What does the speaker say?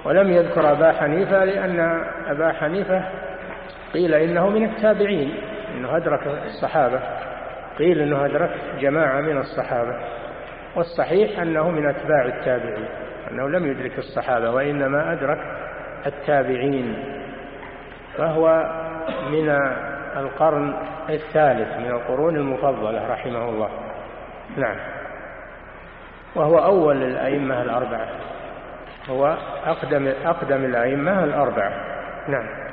ولم يذكر أبا حنيفة لأن أبا حنيفة قيل إنه من التابعين، إنه أدرك الصحابة، قيل إنه أدرك جماعة من الصحابة، والصحيح أنه من أتباع التابعين، أنه لم يدرك الصحابة وإنما أدرك التابعين، فهو من القرن الثالث من القرون المفضلة رحمه الله. نعم. وهو أول الأئمة الأربعة، هو أقدم الأئمة الأربعة. نعم.